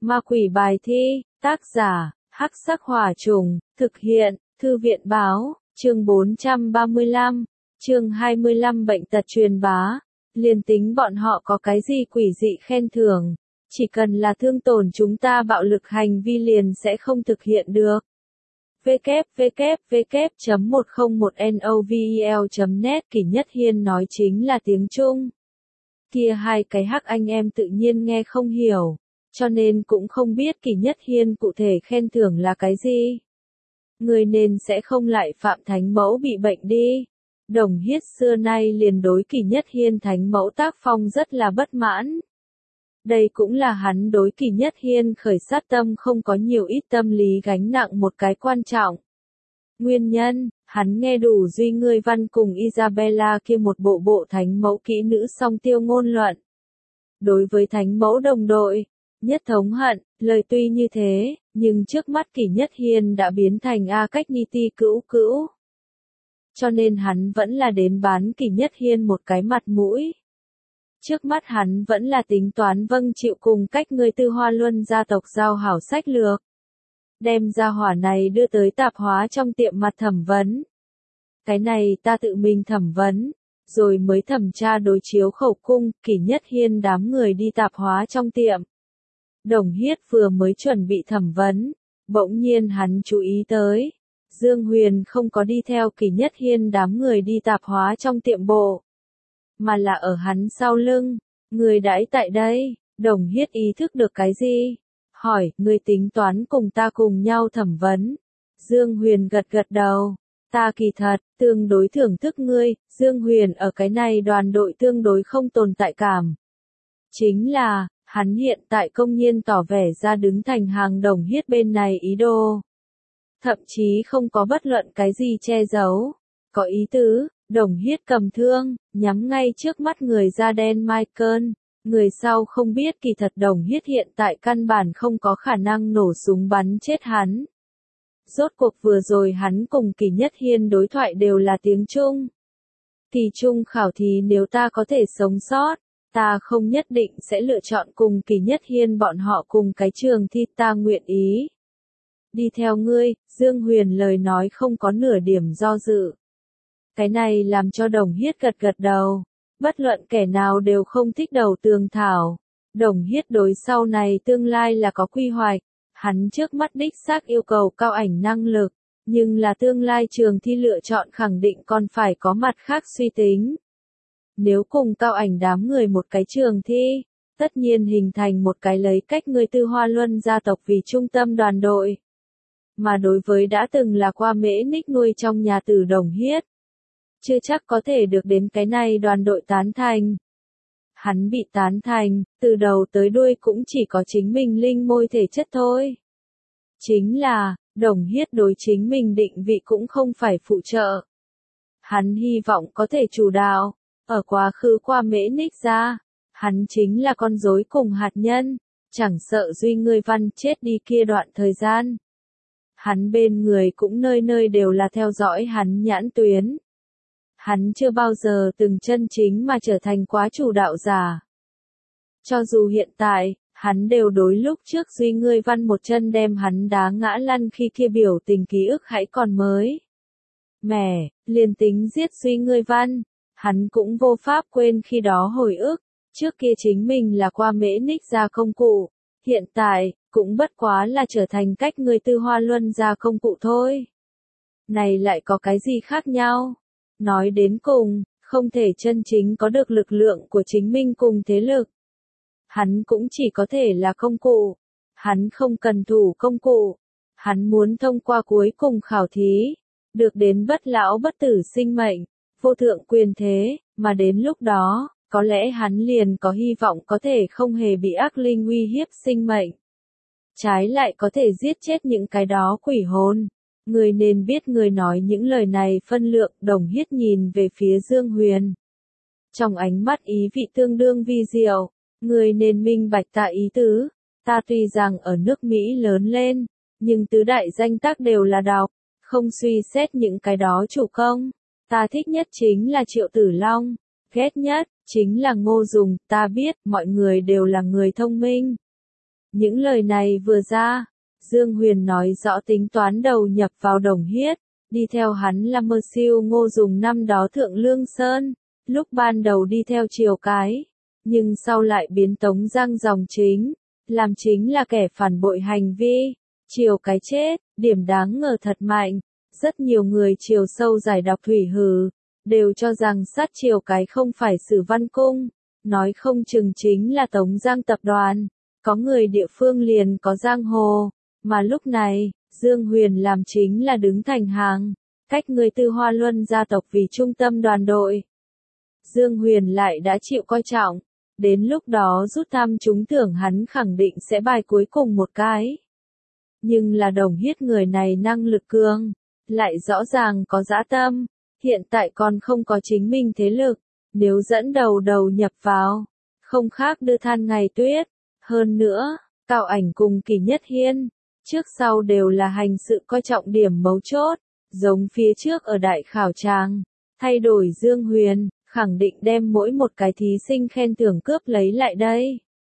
Ma quỷ bài thi, tác giả, Hắc Sắc Hỏa Trùng, thực hiện, Thư viện báo, chương 435, chương 25 bệnh tật truyền bá. Liền tính bọn họ có cái gì quỷ dị khen thưởng, chỉ cần là thương tổn chúng ta bạo lực hành vi liền sẽ không thực hiện được. www.101novel.net Kỷ Nhất Hiên nói chính là tiếng Trung. Kia hai cái hắc anh em tự nhiên nghe không hiểu, cho nên cũng không biết Kỷ Nhất Hiên cụ thể khen thưởng là cái gì. Người nên sẽ không lại phạm thánh mẫu bị bệnh đi. Đồng Hiết xưa nay liền đối Kỷ Nhất Hiên thánh mẫu tác phong rất là bất mãn. Đây cũng là hắn đối Kỷ Nhất Hiên khởi sát tâm không có nhiều ít tâm lý gánh nặng một cái quan trọng. Nguyên nhân, hắn nghe đủ Duy Ngươi Văn cùng Isabella kia một bộ thánh mẫu kỹ nữ song tiêu ngôn luận. Đối với thánh mẫu đồng đội, nhất thống hận, lời tuy như thế, nhưng trước mắt Kỷ Nhất Hiên đã biến thành A Cách Ni Ti cữu cữu. Cho nên hắn vẫn là đến bán Kỷ Nhất Hiên một cái mặt mũi. Trước mắt hắn vẫn là tính toán vâng chịu cùng cách người Tư Hoa Luân gia tộc giao hảo sách lược. Đem gia hỏa này đưa tới tạp hóa trong tiệm mặt thẩm vấn. Cái này ta tự mình thẩm vấn, rồi mới thẩm tra đối chiếu khẩu cung, Kỷ Nhất Hiên đám người đi tạp hóa trong tiệm. Đồng Hiết vừa mới chuẩn bị thẩm vấn, bỗng nhiên hắn chú ý tới. Dương Huyền không có đi theo Kỷ Nhất Hiên đám người đi tạp hóa trong tiệm bộ, mà là ở hắn sau lưng. Người đãi tại đây, Đồng Hiết ý thức được cái gì? Hỏi, người tính toán cùng ta cùng nhau thẩm vấn. Dương Huyền gật gật đầu. Ta kỳ thật, tương đối thưởng thức ngươi. Dương Huyền ở cái này đoàn đội tương đối không tồn tại cảm. Chính là, hắn hiện tại công nhiên tỏ vẻ ra đứng thành hàng Đồng Hiết bên này ý đồ. Thậm chí không có bất luận cái gì che giấu. Có ý tứ, Đồng Hiết cầm thương, nhắm ngay trước mắt người da đen Michael. Người sau không biết kỳ thật Đồng Hiết hiện tại căn bản không có khả năng nổ súng bắn chết hắn. Rốt cuộc vừa rồi hắn cùng Kỷ Nhất Hiên đối thoại đều là tiếng Trung. Kỳ Trung khảo thí nếu ta có thể sống sót, ta không nhất định sẽ lựa chọn cùng Kỷ Nhất Hiên bọn họ cùng cái trường thi, ta nguyện ý đi theo ngươi. Dương Huyền lời nói không có nửa điểm do dự. Cái này làm cho Đồng Hiết gật gật đầu. Bất luận kẻ nào đều không thích đầu tường thảo. Đồng Hiết đối sau này tương lai là có quy hoạch. Hắn trước mắt đích xác yêu cầu cao ảnh năng lực, nhưng là tương lai trường thi lựa chọn khẳng định còn phải có mặt khác suy tính. Nếu cùng cao ảnh đám người một cái trường thi, tất nhiên hình thành một cái lấy cách người Tư Hoa Luân gia tộc vì trung tâm đoàn đội. Mà đối với đã từng là qua Mễ Ních nuôi trong nhà Tử Đồng Hiết, chưa chắc có thể được đến cái này đoàn đội tán thành. Hắn bị tán thành, từ đầu tới đuôi cũng chỉ có chính mình linh môi thể chất thôi. Chính là, Đồng Hiết đối chính mình định vị cũng không phải phụ trợ. Hắn hy vọng có thể chủ đạo, ở quá khứ qua Mễ Ních ra, hắn chính là con rối cùng hạt nhân, chẳng sợ Duy Ngươi Văn chết đi kia đoạn thời gian. Hắn bên người cũng nơi nơi đều là theo dõi hắn nhãn tuyến. Hắn chưa bao giờ từng chân chính mà trở thành quá chủ đạo giả. Cho dù hiện tại, hắn đều đối lúc trước Duy Ngươi Văn một chân đem hắn đá ngã lăn khi kia biểu tình ký ức hãy còn mới. Mẻ, liền tính giết Duy Ngươi Văn, hắn cũng vô pháp quên khi đó hồi ức, trước kia chính mình là qua Mễ Ních ra công cụ, hiện tại, cũng bất quá là trở thành cách người Tư Hoa Luân ra công cụ thôi. Này lại có cái gì khác nhau? Nói đến cùng, không thể chân chính có được lực lượng của chính mình cùng thế lực. Hắn cũng chỉ có thể là công cụ. Hắn không cần thủ công cụ. Hắn muốn thông qua cuối cùng khảo thí, được đến bất lão bất tử sinh mệnh, vô thượng quyền thế, mà đến lúc đó, có lẽ hắn liền có hy vọng có thể không hề bị ác linh uy hiếp sinh mệnh. Trái lại có thể giết chết những cái đó quỷ hồn. Người nên biết người nói những lời này phân lượng. Đồng Hiết nhìn về phía Dương Huyền. Trong ánh mắt ý vị tương đương vi diệu. Người nên minh bạch ta ý tứ. Ta tuy rằng ở nước Mỹ lớn lên, nhưng tứ đại danh tác đều là đọc, không suy xét những cái đó chủ công. Ta thích nhất chính là Triệu Tử Long, ghét nhất chính là Ngô Dùng. Ta biết mọi người đều là người thông minh, Những lời này vừa ra, Dương Huyền nói rõ tính toán đầu nhập vào Đồng Hiết, đi theo hắn là Mơ Siêu Ngô dùng năm đó Thượng Lương Sơn, lúc ban đầu đi theo Triều Cái, nhưng sau lại biến Tống Giang dòng chính, làm chính là kẻ phản bội hành vi, Triều Cái chết, điểm đáng ngờ thật mạnh, rất nhiều người Triều sâu giải đọc thủy hử, đều cho rằng sát Triều Cái không phải Sử Văn Cung, nói không chừng chính là Tống Giang tập đoàn, có người địa phương liền có giang hồ, mà lúc này, Dương Huyền làm chính là đứng thành hàng, cách người Tư Hoa Luân gia tộc vì trung tâm đoàn đội. Dương Huyền lại đã chịu coi trọng, đến lúc đó rút thăm trúng thưởng hắn khẳng định sẽ bài cuối cùng một cái. Nhưng là Đồng Hiết người này năng lực cường, lại rõ ràng có dã tâm, hiện tại còn không có chính mình thế lực, nếu dẫn đầu nhập vào, không khác đưa than ngày tuyết. Hơn nữa, Cao Ảnh cùng Kỳ Nhất Hiên, trước sau đều là hành sự coi trọng điểm mấu chốt, giống phía trước ở đại khảo tràng, thay đổi Dương Huyền, khẳng định đem mỗi một cái thí sinh khen thưởng cướp lấy lại đây.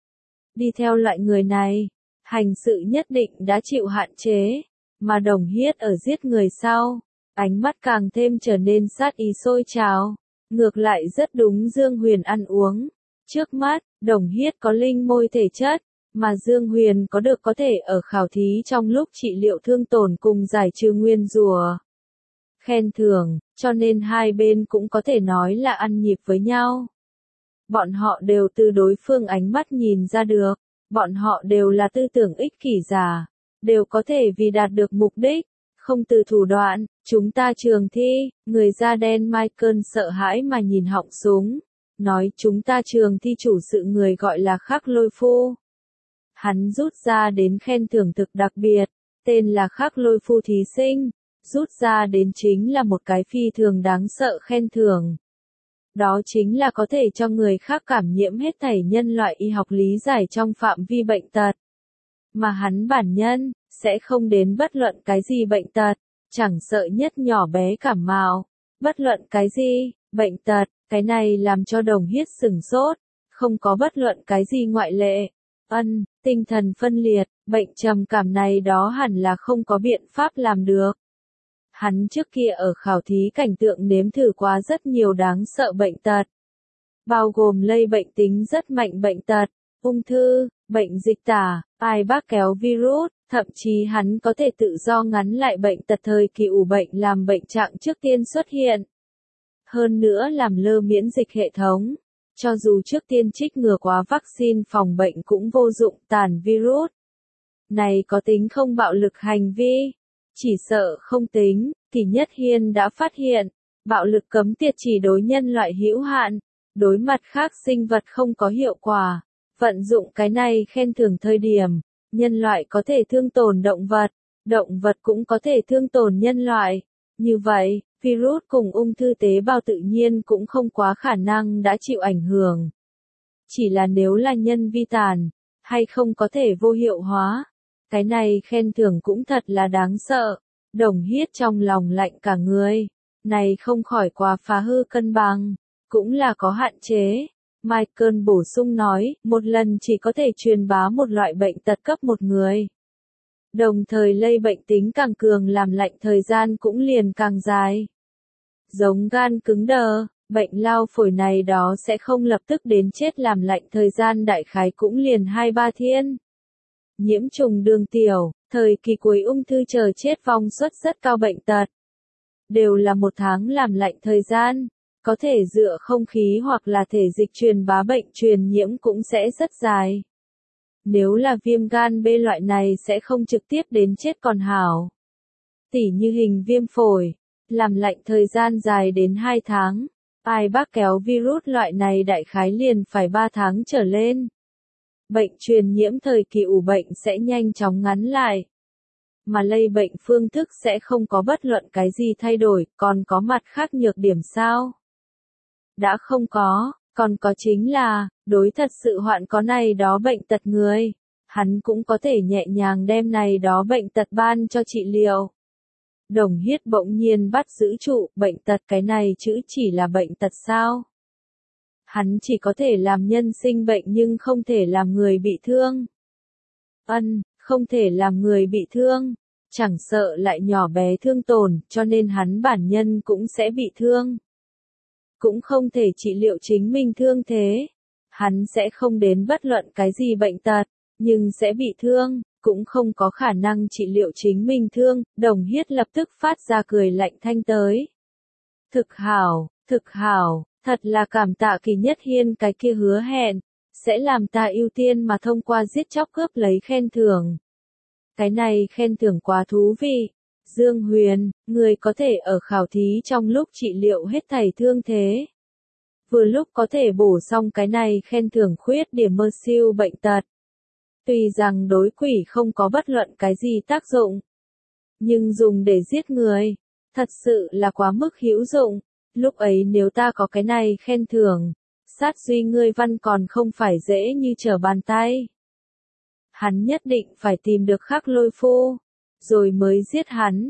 Đi theo loại người này, hành sự nhất định đã chịu hạn chế, mà Đồng Hiết ở giết người sau, ánh mắt càng thêm trở nên sát ý sôi trào, ngược lại rất đúng Dương Huyền ăn uống. Trước mắt, Đồng Hiết có linh môi thể chất, mà Dương Huyền có thể ở khảo thí trong lúc trị liệu thương tổn cùng giải trừ nguyên rủa. Khen thưởng, cho nên hai bên cũng có thể nói là ăn nhịp với nhau. Bọn họ đều từ đối phương ánh mắt nhìn ra được, bọn họ đều là tư tưởng ích kỷ giả, đều có thể vì đạt được mục đích, không từ thủ đoạn. Chúng ta trường thi, người da đen Michael sợ hãi mà nhìn họng súng, nói chúng ta trường thi chủ sự người gọi là Khắc Lôi Phu. Hắn rút ra đến khen thưởng thực đặc biệt, tên là Khắc Lôi Phu thí sinh, rút ra đến chính là một cái phi thường đáng sợ khen thưởng. Đó chính là có thể cho người khác cảm nhiễm hết thảy nhân loại y học lý giải trong phạm vi bệnh tật. Mà hắn bản nhân, sẽ không đến bất luận cái gì bệnh tật, chẳng sợ nhất nhỏ bé cảm mạo, bất luận cái gì, bệnh tật, cái này làm cho Đồng Hiết sửng sốt, không có bất luận cái gì ngoại lệ. Tinh thần phân liệt, bệnh trầm cảm này đó hẳn là không có biện pháp làm được. Hắn trước kia ở khảo thí cảnh tượng nếm thử quá rất nhiều đáng sợ bệnh tật, bao gồm lây bệnh tính rất mạnh bệnh tật, ung thư, bệnh dịch tả, ai bác kéo virus, thậm chí hắn có thể tự do ngắn lại bệnh tật thời kỳ ủ bệnh làm bệnh trạng trước tiên xuất hiện. Hơn nữa làm lơ miễn dịch hệ thống, cho dù trước tiên trích ngừa quá vaccine phòng bệnh cũng vô dụng tàn virus. Này có tính không bạo lực hành vi? Chỉ sợ không tính, Kỳ Nhất Hiên đã phát hiện, bạo lực cấm tiệt chỉ đối nhân loại hữu hạn, đối mặt khác sinh vật không có hiệu quả. Vận dụng cái này khen thưởng thời điểm, nhân loại có thể thương tổn động vật cũng có thể thương tổn nhân loại. Như vậy, virus cùng ung thư tế bào tự nhiên cũng không quá khả năng đã chịu ảnh hưởng. Chỉ là nếu là nhân vi tàn, hay không có thể vô hiệu hóa. Cái này khen thưởng cũng thật là đáng sợ. Đồng Hiết trong lòng lạnh cả người. Này không khỏi quá phá hư cân bằng, cũng là có hạn chế. Michael bổ sung nói, một lần chỉ có thể truyền bá một loại bệnh tật cấp một người. Đồng thời lây bệnh tính càng cường làm lạnh thời gian cũng liền càng dài. Giống gan cứng đờ, bệnh lao phổi này đó sẽ không lập tức đến chết làm lạnh thời gian đại khái cũng liền 2-3 thiên. Nhiễm trùng đường tiểu, thời kỳ cuối ung thư chờ chết vong suất rất cao bệnh tật. Đều là 1 tháng làm lạnh thời gian, có thể dựa không khí hoặc là thể dịch truyền bá bệnh truyền nhiễm cũng sẽ rất dài. Nếu là viêm gan B loại này sẽ không trực tiếp đến chết còn hảo. Tỉ như hình viêm phổi, làm lạnh thời gian dài đến 2 tháng. Ai bác kéo virus loại này đại khái liền phải 3 tháng trở lên. Bệnh truyền nhiễm thời kỳ ủ bệnh sẽ nhanh chóng ngắn lại. Mà lây bệnh phương thức sẽ không có bất luận cái gì thay đổi, còn có mặt khác nhược điểm sao? Đã không có, còn có chính là, đối thật sự hoạn có này đó bệnh tật người, hắn cũng có thể nhẹ nhàng đem này đó bệnh tật ban cho trị liệu. Đồng Hiết bỗng nhiên bắt giữ trụ, bệnh tật cái này chữ chỉ là bệnh tật sao? Hắn chỉ có thể làm nhân sinh bệnh nhưng không thể làm người bị thương. Không thể làm người bị thương, chẳng sợ lại nhỏ bé thương tổn, cho nên hắn bản nhân cũng sẽ bị thương. Cũng không thể trị liệu chính mình thương thế. Hắn sẽ không đến bất luận cái gì bệnh tật, nhưng sẽ bị thương, cũng không có khả năng trị liệu chính mình thương. Đồng Hiết lập tức phát ra cười lạnh thanh tới. Thực hảo, thật là cảm tạ Kỳ Nhất Hiên cái kia hứa hẹn, sẽ làm ta ưu tiên mà thông qua giết chóc cướp lấy khen thưởng. Cái này khen thưởng quá thú vị. Dương Huyền, người có thể ở khảo thí trong lúc trị liệu hết thảy thương thế. Vừa lúc có thể bổ xong cái này khen thưởng khuyết điểm mơ siêu bệnh tật. Tuy rằng đối quỷ không có bất luận cái gì tác dụng, nhưng dùng để giết người, thật sự là quá mức hữu dụng. Lúc ấy nếu ta có cái này khen thưởng, sát duy ngươi văn còn không phải dễ như trở bàn tay. Hắn nhất định phải tìm được Khắc Lôi Phu, rồi mới giết hắn.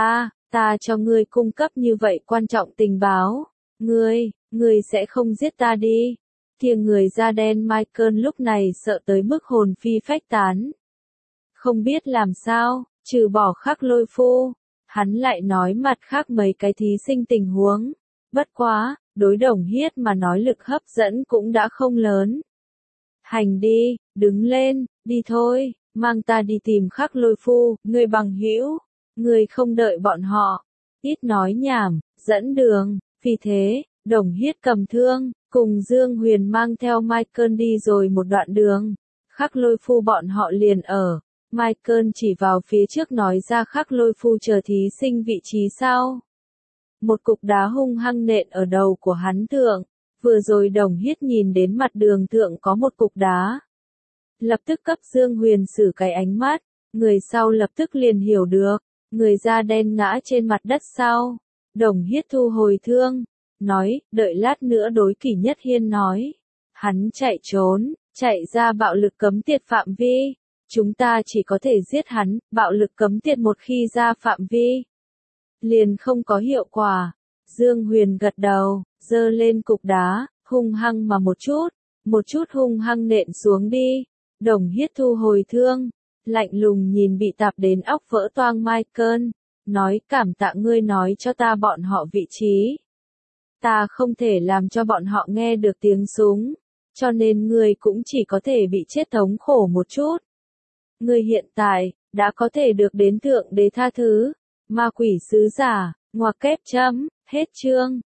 Ta cho ngươi cung cấp như vậy quan trọng tình báo. Ngươi sẽ không giết ta đi. Kia người da đen Michael lúc này sợ tới mức hồn phi phách tán. Không biết làm sao, trừ bỏ Khắc Lôi Phu, hắn lại nói mặt khác mấy cái thí sinh tình huống. Bất quá, đối Đồng Hiết mà nói lực hấp dẫn cũng đã không lớn. Hành đi, đứng lên, đi thôi, mang ta đi tìm Khắc Lôi Phu, người bằng hữu, người không đợi bọn họ, ít nói nhảm, dẫn đường. Vì thế, Đồng Hiết cầm thương, cùng Dương Huyền mang theo Michael đi rồi một đoạn đường. Khắc Lôi Phu bọn họ liền ở. Michael chỉ vào phía trước nói ra Khắc Lôi Phu chờ thí sinh vị trí sau. Một cục đá hung hăng nện ở đầu của hắn thượng. Vừa rồi Đồng Hiết nhìn đến mặt đường thượng có một cục đá. Lập tức cấp Dương Huyền xử cái ánh mắt. Người sau lập tức liền hiểu được. Người da đen ngã trên mặt đất sau. Đồng Hiết thu hồi thương. Nói, đợi lát nữa đối Kỳ Nhất Hiên nói. Hắn chạy trốn, chạy ra bạo lực cấm tiệt phạm vi. Chúng ta chỉ có thể giết hắn, bạo lực cấm tiệt một khi ra phạm vi. Liền không có hiệu quả. Dương Huyền gật đầu, giơ lên cục đá, hung hăng mà một chút hung hăng nện xuống đi. Đồng Hiết thu hồi thương, lạnh lùng nhìn bị tạp đến óc vỡ toang Michael, nói cảm tạ ngươi nói cho ta bọn họ vị trí. Ta không thể làm cho bọn họ nghe được tiếng súng, cho nên ngươi cũng chỉ có thể bị chết thống khổ một chút. Ngươi hiện tại, đã có thể được đến Thượng Đế tha thứ. Ma quỷ sứ giả, ngoặc kép chấm, hết chương.